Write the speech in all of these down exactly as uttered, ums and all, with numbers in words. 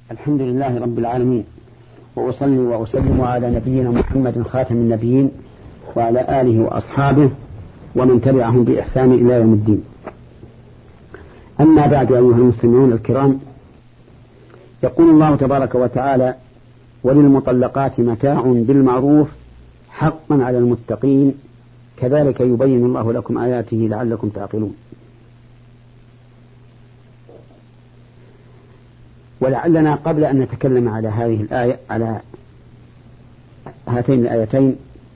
الحمد لله رب العالمين، وأصلي وأسلم على نبينا محمد خاتم النبيين وعلى آله وأصحابه ومن تبعهم بإحسان إلى يوم الدين. أما بعد، أيها المستمعون الكرام، يقول الله تبارك وتعالى: وللمطلقات متاع بالمعروف حقا على المتقين كذلك يبين الله لكم آياته لعلكم تعقلون. ولعلنا قبل أن نتكلم على هذه الآية على هاتين الآيتين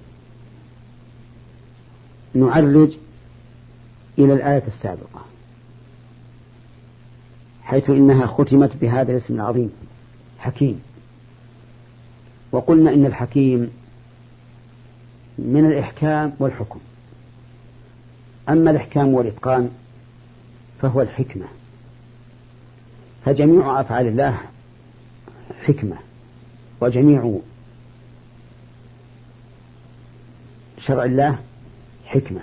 نعرج إلى الآية السابقة، حيث إنها ختمت بهذا الاسم العظيم حكيم. وقلنا إن الحكيم من الإحكام والحكم، أما الإحكام والإتقان فهو الحكمة، فجميع أفعال الله حكمة، وجميع شرع الله حكمة.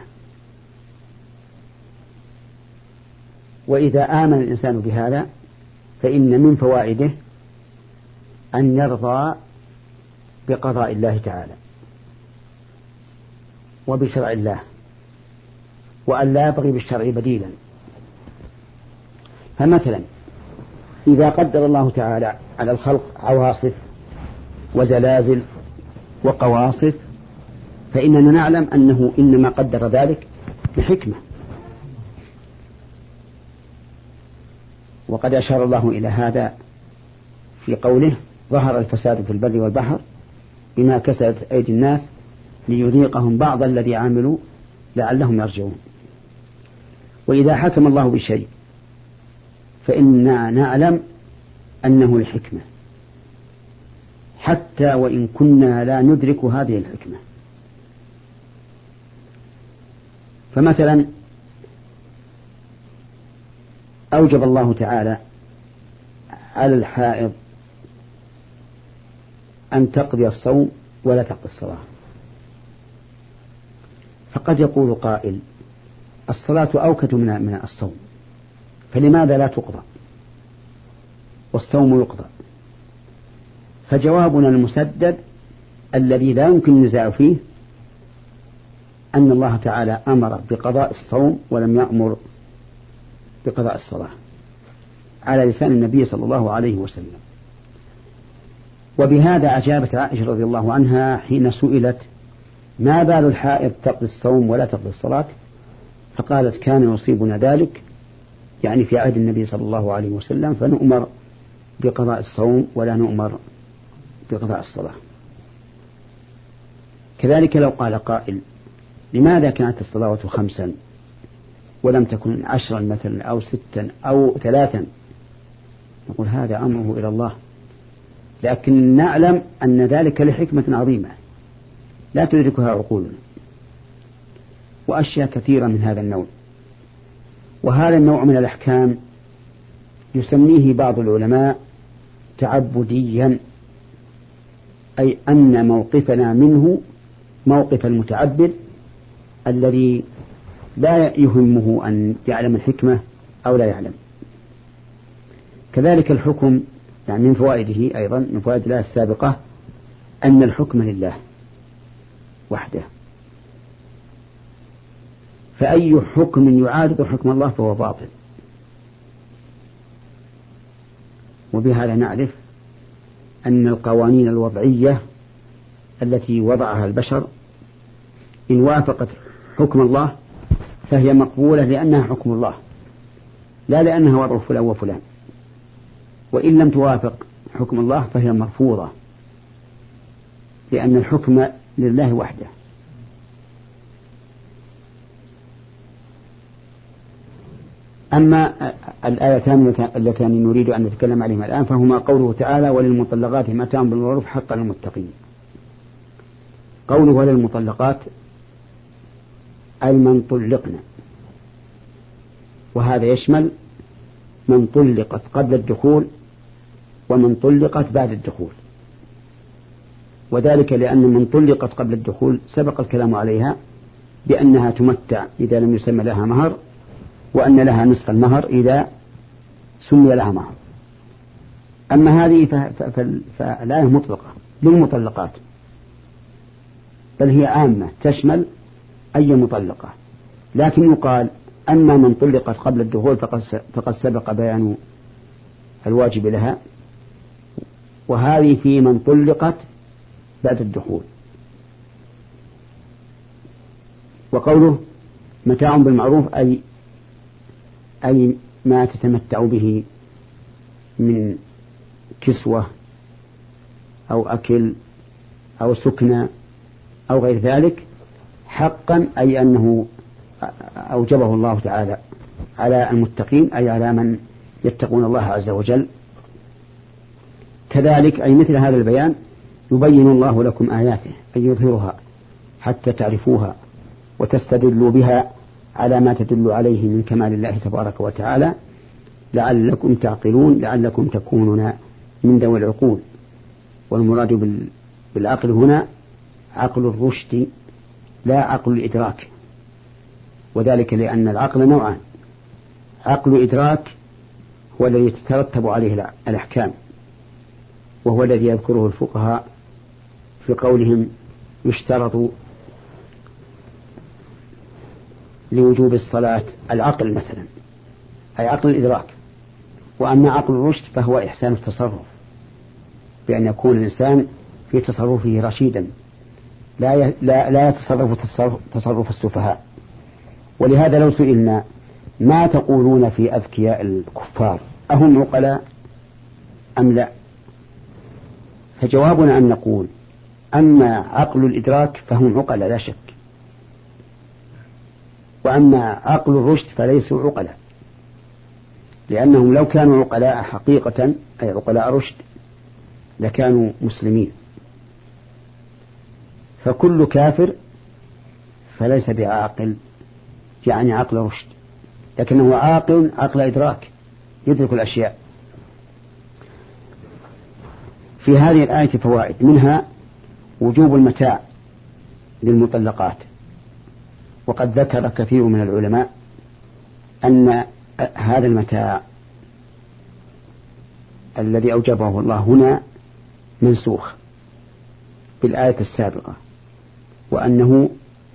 وإذا آمن الإنسان بهذا فإن من فوائده أن يرضى بقضاء الله تعالى وبشرع الله، وأن لا يبغي بالشرع بديلا. فمثلا إذا قدر الله تعالى على الخلق عواصف وزلازل وقواصف فإننا نعلم أنه إنما قدر ذلك بحكمة. وقد أشار الله إلى هذا في قوله: ظهر الفساد في البر والبحر بما كسبت أيدي الناس ليذيقهم بعض الذي عملوا لعلهم يرجعون. وإذا حكم الله بشيء فإننا نعلم أنه الحكمة، حتى وإن كنا لا ندرك هذه الحكمة. فمثلا أوجب الله تعالى على الحائض أن تقضي الصوم ولا تقضي الصلاة. فقد يقول قائل: الصلاة أوكد من الصوم، فلماذا لا تقضى والصوم يقضى؟ فجوابنا المسدد الذي لا يمكن النزاع فيه أن الله تعالى أمر بقضاء الصوم ولم يأمر بقضاء الصلاة، على لسان النبي صلى الله عليه وسلم. وبهذا أجابت عائشة رضي الله عنها حين سئلت: ما بال الحائض تقضي الصوم ولا تقضي الصلاة؟ فقالت: كان يصيبنا ذلك، يعني في عهد النبي صلى الله عليه وسلم، فنؤمر بقضاء الصوم ولا نؤمر بقضاء الصلاة. كذلك لو قال قائل: لماذا كانت الصلاة خمسا ولم تكن عشرا مثلا أو ستا أو ثلاثا؟ نقول: هذا أمره إلى الله، لكن نعلم أن ذلك لحكمة عظيمة لا تدركها عقولنا، وأشياء كثيرة من هذا النوع. وهذا النوع من الأحكام يسميه بعض العلماء تعبديا، أي أن موقفنا منه موقف المتعبد الذي لا يهمه أن يعلم الحكمة أو لا يعلم. كذلك الحكم، يعني من فوائده أيضا من فوائد الله السابقة أن الحكم لله وحده، فأي حكم يعارض حكم الله فهو باطل. وبهذا نعرف أن القوانين الوضعية التي وضعها البشر إن وافقت حكم الله فهي مقبولة لأنها حكم الله، لا لأنها وضع فلان وفلان. وإن لم توافق حكم الله فهي مرفوضة، لأن الحكم لله وحده. أما الآيتان اللتان نريد أن نتكلم عليهما الآن فهما قوله تعالى: وللمطلقات متاع بالمعروف حقا للمتقين. قوله وللمطلقات أي من طلقنا، وهذا يشمل من طلقت قبل الدخول ومن طلقت بعد الدخول. وذلك لأن من طلقت قبل الدخول سبق الكلام عليها بأنها تمتع إذا لم يسمى لها مهر، وأن لها نصف المهر إذا سمي لها مهر. أما هذه فالآية مطلقة للمطلقات، بل هي عامة تشمل أي مطلقة، لكن يقال أما من طلقت قبل الدخول فقد سبق بيان الواجب لها، وهذه في من طلقت بعد الدخول. وقوله متاع بالمعروف أي أي ما تتمتع به من كسوة أو أكل أو سكنى أو غير ذلك، حقا أي أنه أوجبه الله تعالى على المتقين، أي على من يتقون الله عز وجل. كذلك أي مثل هذا البيان يبين الله لكم آياته، أي يظهرها حتى تعرفوها وتستدلوا بها على ما تدل عليه من كمال الله تبارك وتعالى، لعلكم تعقلون، لعلكم تكونون من ذوي العقول. والمراد بالعقل هنا عقل الرشد لا عقل الإدراك، وذلك لأن العقل نوعان: عقل إدراك هو الذي تترتب عليه الأحكام، وهو الذي يذكره الفقهاء في قولهم يشترط لوجوب الصلاة العقل مثلا، أي عقل الإدراك. وأما عقل الرشد فهو إحسان التصرف، بأن يكون الإنسان في تصرفه رشيدا، لا لا لا يتصرف تصرف السفهاء. ولهذا لو سئلنا ما تقولون في أذكياء الكفار أهم عقلاء أم لا، فجوابنا أن نقول أما عقل الإدراك فهم عقلاء لا شك، وأما عقل الرشد فليسوا عقلاء، لأنهم لو كانوا عقلاء حقيقة أي عقلاء رشد لكانوا مسلمين. فكل كافر فليس بعاقل يعني عقل رشد، لكنه عاقل عقل إدراك يدرك الأشياء. في هذه الآية فوائد، منها وجوب المتاع للمطلقات، وقد ذكر كثير من العلماء أن هذا المتاع الذي أوجبه الله هنا منسوخ بالآية السابقة، وأنه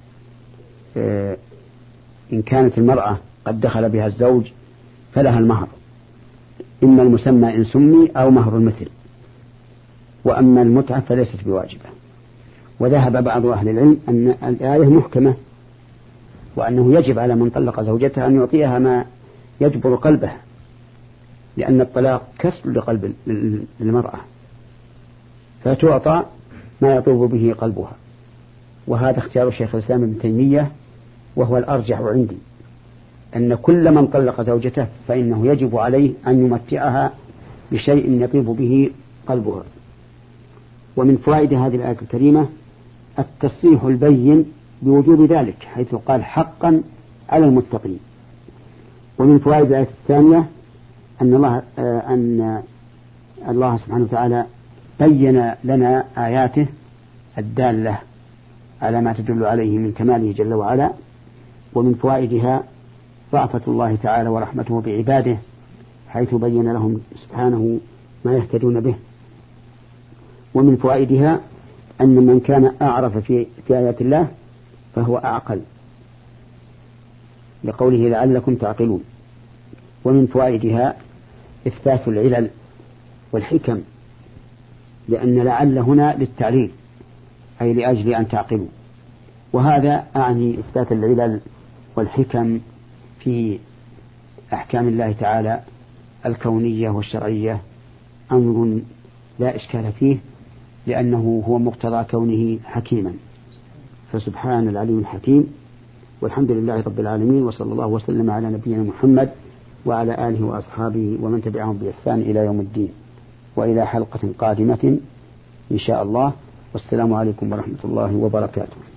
إن كانت المرأة قد دخل بها الزوج فلها المهر، إما المسمى إن سمي أو مهر المثل، وأما المتعة فليست بواجبة. وذهب بعض أهل العلم أن الآية محكمة، وأنه يجب على من طلق زوجته أن يعطيها ما يجبر قلبها، لأن الطلاق كسر لقلب المرأة، فتعطى ما يطوب به قلبها. وهذا اختيار الشيخ الإسلام ابن تيمية، وهو الأرجح عندي، أن كل من طلق زوجته فإنه يجب عليه أن يمتعها بشيء يطيب به قلبها. ومن فوائد هذه الآية الكريمة التصريح البين بوجوب ذلك، حيث قال حقا على المتقين. ومن فوائد الآية الثانية أن الله أن الله سبحانه وتعالى بين لنا آياته الدالة على ما تدل عليه من كماله جل وعلا. ومن فوائدها رأفة الله تعالى ورحمته بعباده، حيث بين لهم سبحانه ما يهتدون به. ومن فوائدها أن من كان أعرف في, في آيات الله فهو أعقل، لقوله لعلكم تعقلون. ومن فوائدها إثبات العلل والحكم، لأن لعل هنا للتعليل أي لأجل أن تعقلوا، وهذا أعني إثبات العلل والحكم في أحكام الله تعالى الكونية والشرعية أمر لا إشكال فيه، لأنه هو مقتضى كونه حكيما. فسبحان العليم الحكيم، والحمد لله رب العالمين، وصلى الله وسلم على نبينا محمد وعلى آله وأصحابه ومن تبعهم بإحسان إلى يوم الدين، وإلى حلقة قادمة إن شاء الله. والسلام عليكم ورحمة الله وبركاته.